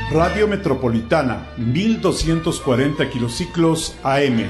Radio Metropolitana, 1240 kilociclos AM.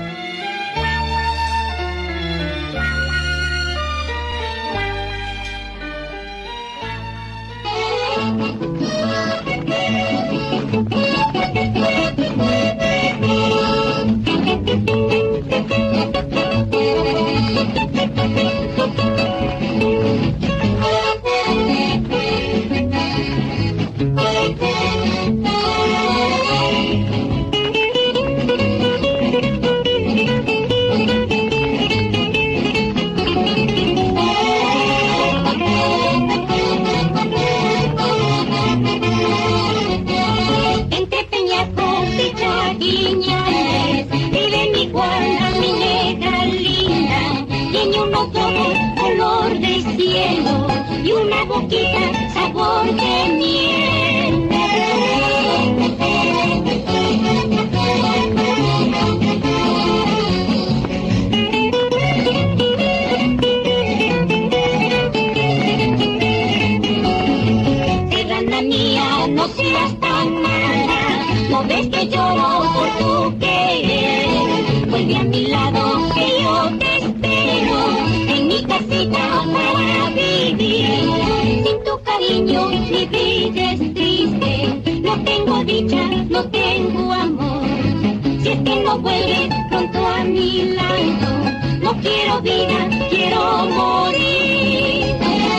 Mi vida es triste, no tengo dicha, no tengo amor. Si es que no vuelves pronto a mi lado, no quiero vida, quiero morir.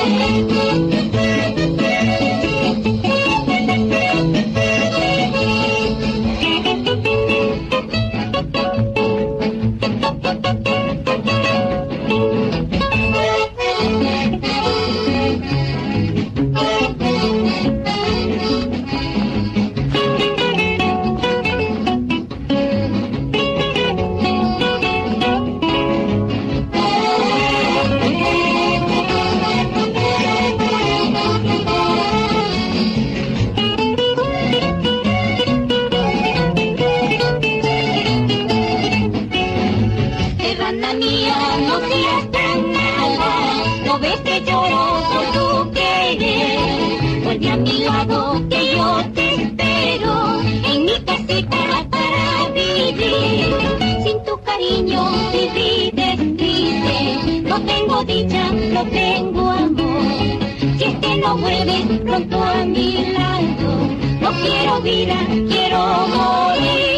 Mi vida es triste, no tengo dicha, no tengo amor. Si es que no vuelves pronto a mi lado, no quiero vida, quiero morir.